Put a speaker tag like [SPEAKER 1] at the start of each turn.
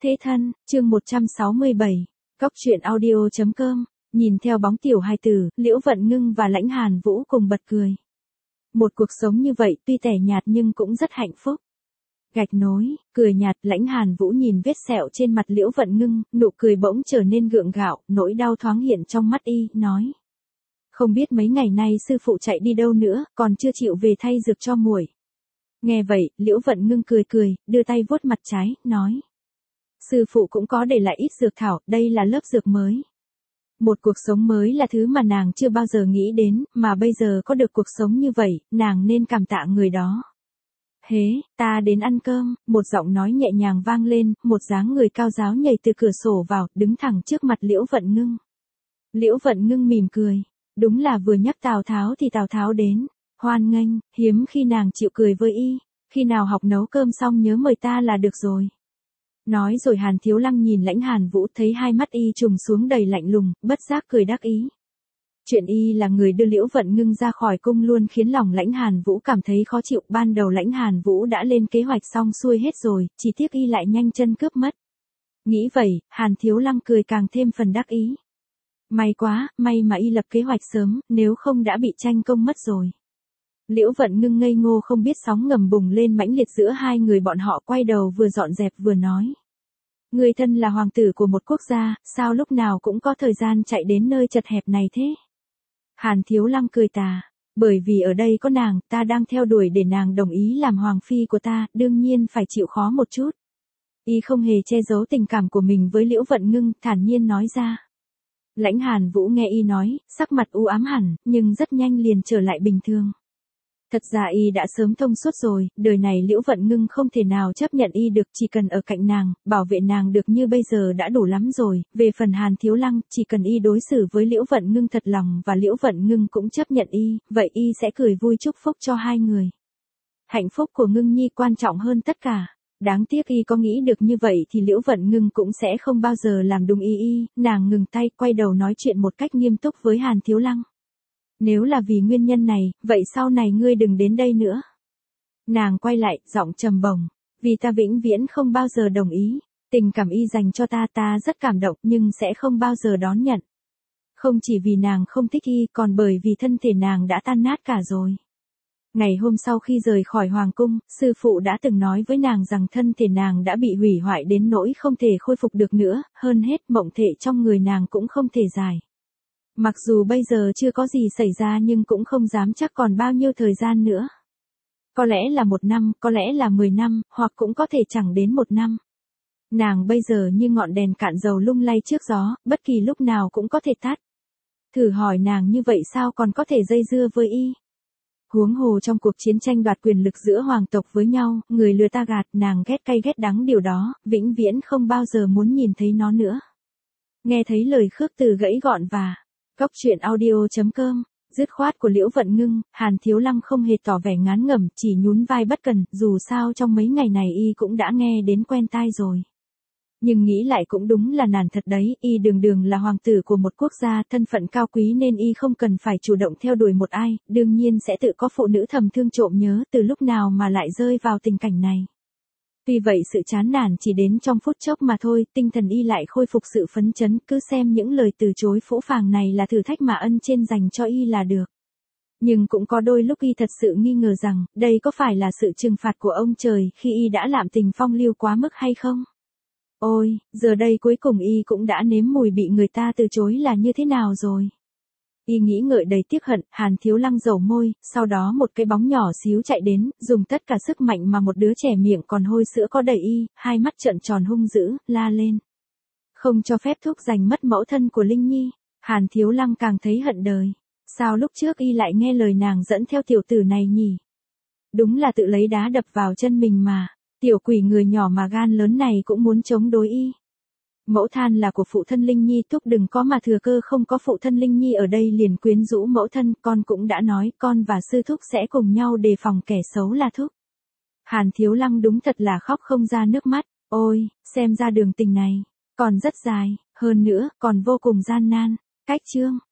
[SPEAKER 1] Thế thân, chương 167, Cóc truyện audio.com, nhìn theo bóng tiểu hài tử, Liễu Vận Ngưng và Lãnh Hàn Vũ cùng bật cười. Một cuộc sống như vậy tuy tẻ nhạt nhưng cũng rất hạnh phúc. Gạch nối, cười nhạt, Lãnh Hàn Vũ nhìn vết sẹo trên mặt Liễu Vận Ngưng, nụ cười bỗng trở nên gượng gạo, nỗi đau thoáng hiện trong mắt y, nói. Không biết mấy ngày nay sư phụ chạy đi đâu nữa, còn chưa chịu về thay dược cho muội. Nghe vậy, Liễu Vận Ngưng cười cười, đưa tay vuốt mặt trái, nói. Sư phụ cũng có để lại ít dược thảo, đây là lớp dược mới. Một cuộc sống mới là thứ mà nàng chưa bao giờ nghĩ đến, mà bây giờ có được cuộc sống như vậy, nàng nên cảm tạ người đó. Hế, ta đến ăn cơm, một giọng nói nhẹ nhàng vang lên, một dáng người cao ráo nhảy từ cửa sổ vào, đứng thẳng trước mặt Liễu Vận Ngưng. Liễu Vận Ngưng mỉm cười, đúng là vừa nhắc Tào Tháo thì Tào Tháo đến, hoan nghênh, hiếm khi nàng chịu cười với y, khi nào học nấu cơm xong nhớ mời ta là được rồi. Nói rồi Hàn Thiếu Lăng nhìn Lãnh Hàn Vũ thấy hai mắt y trùng xuống đầy lạnh lùng, bất giác cười đắc ý. Chuyện y là người đưa Liễu Vận Ngưng ra khỏi cung luôn khiến lòng Lãnh Hàn Vũ cảm thấy khó chịu. Ban đầu Lãnh Hàn Vũ đã lên kế hoạch xong xuôi hết rồi, chỉ tiếc y lại nhanh chân cướp mất. Nghĩ vậy, Hàn Thiếu Lăng cười càng thêm phần đắc ý. May quá, may mà y lập kế hoạch sớm, nếu không đã bị tranh công mất rồi. Liễu Vận Ngưng ngây ngô không biết sóng ngầm bùng lên mãnh liệt giữa hai người bọn họ, quay đầu vừa dọn dẹp vừa nói. Người thân là hoàng tử của một quốc gia, sao lúc nào cũng có thời gian chạy đến nơi chật hẹp này thế? Hàn Thiếu Lăng cười tà, bởi vì ở đây có nàng, ta đang theo đuổi để nàng đồng ý làm hoàng phi của ta, đương nhiên phải chịu khó một chút. Y không hề che giấu tình cảm của mình với Liễu Vận Ngưng, thản nhiên nói ra. Lãnh Hàn Vũ nghe y nói, sắc mặt u ám hẳn, nhưng rất nhanh liền trở lại bình thường. Thật ra y đã sớm thông suốt rồi, đời này Liễu Vận Ngưng không thể nào chấp nhận y được, chỉ cần ở cạnh nàng, bảo vệ nàng được như bây giờ đã đủ lắm rồi. Về phần Hàn Thiếu Lăng, chỉ cần y đối xử với Liễu Vận Ngưng thật lòng và Liễu Vận Ngưng cũng chấp nhận y, vậy y sẽ cười vui chúc phúc cho hai người. Hạnh phúc của Ngưng Nhi quan trọng hơn tất cả. Đáng tiếc y có nghĩ được như vậy thì Liễu Vận Ngưng cũng sẽ không bao giờ làm đúng ý. Nàng ngừng tay, quay đầu nói chuyện một cách nghiêm túc với Hàn Thiếu Lăng. Nếu là vì nguyên nhân này, vậy sau này ngươi đừng đến đây nữa. Nàng quay lại, giọng trầm bổng, vì ta vĩnh viễn không bao giờ đồng ý, tình cảm y dành cho ta rất cảm động nhưng sẽ không bao giờ đón nhận. Không chỉ vì nàng không thích y, còn bởi vì thân thể nàng đã tan nát cả rồi. Ngày hôm sau khi rời khỏi hoàng cung, sư phụ đã từng nói với nàng rằng thân thể nàng đã bị hủy hoại đến nỗi không thể khôi phục được nữa, hơn hết mộng thể trong người nàng cũng không thể giải. Mặc dù bây giờ chưa có gì xảy ra nhưng cũng không dám chắc còn bao nhiêu thời gian nữa. Có lẽ là 1 năm, có lẽ là 10 năm, hoặc cũng có thể chẳng đến 1 năm. Nàng bây giờ như ngọn đèn cạn dầu lung lay trước gió, bất kỳ lúc nào cũng có thể tắt. Thử hỏi nàng như vậy sao còn có thể dây dưa với y? Huống hồ trong cuộc chiến tranh đoạt quyền lực giữa hoàng tộc với nhau, người lừa ta gạt, nàng ghét cay ghét đắng điều đó, vĩnh viễn không bao giờ muốn nhìn thấy nó nữa. Nghe thấy lời khước từ gãy gọn và Cóc truyện audio.com, dứt khoát của Liễu Vận Ngưng, Hàn Thiếu Lăng không hề tỏ vẻ ngán ngẩm, chỉ nhún vai bất cần, dù sao trong mấy ngày này y cũng đã nghe đến quen tai rồi. Nhưng nghĩ lại cũng đúng là nản thật đấy, y đường là hoàng tử của một quốc gia, thân phận cao quý nên y không cần phải chủ động theo đuổi một ai, đương nhiên sẽ tự có phụ nữ thầm thương trộm nhớ, từ lúc nào mà lại rơi vào tình cảnh này. Tuy vậy sự chán nản chỉ đến trong phút chốc mà thôi, tinh thần y lại khôi phục sự phấn chấn, cứ xem những lời từ chối phũ phàng này là thử thách mà ân trên dành cho y là được. Nhưng cũng có đôi lúc y thật sự nghi ngờ rằng, đây có phải là sự trừng phạt của ông trời khi y đã lạm tình phong lưu quá mức hay không? Ôi, giờ đây cuối cùng y cũng đã nếm mùi bị người ta từ chối là như thế nào rồi. Y nghĩ ngợi đầy tiếc hận, Hàn Thiếu Lăng dầu môi, sau đó một cái bóng nhỏ xíu chạy đến, dùng tất cả sức mạnh mà một đứa trẻ miệng còn hôi sữa có đầy y, hai mắt trợn tròn hung dữ, la lên. Không cho phép thúc giành mất mẫu thân của Linh Nhi. Hàn Thiếu Lăng càng thấy hận đời. Sao lúc trước y lại nghe lời nàng dẫn theo tiểu tử này nhỉ? Đúng là tự lấy đá đập vào chân mình mà. Tiểu quỷ người nhỏ mà gan lớn này cũng muốn chống đối y. Mẫu than là của phụ thân Linh Nhi, thúc đừng có mà thừa cơ không có phụ thân Linh Nhi ở đây liền quyến rũ mẫu thân, con cũng đã nói con và sư thúc sẽ cùng nhau đề phòng kẻ xấu là thúc. Hàn Thiếu Lăng đúng thật là khóc không ra nước mắt, ôi, xem ra đường tình này, còn rất dài, hơn nữa, còn vô cùng gian nan. Cách chương.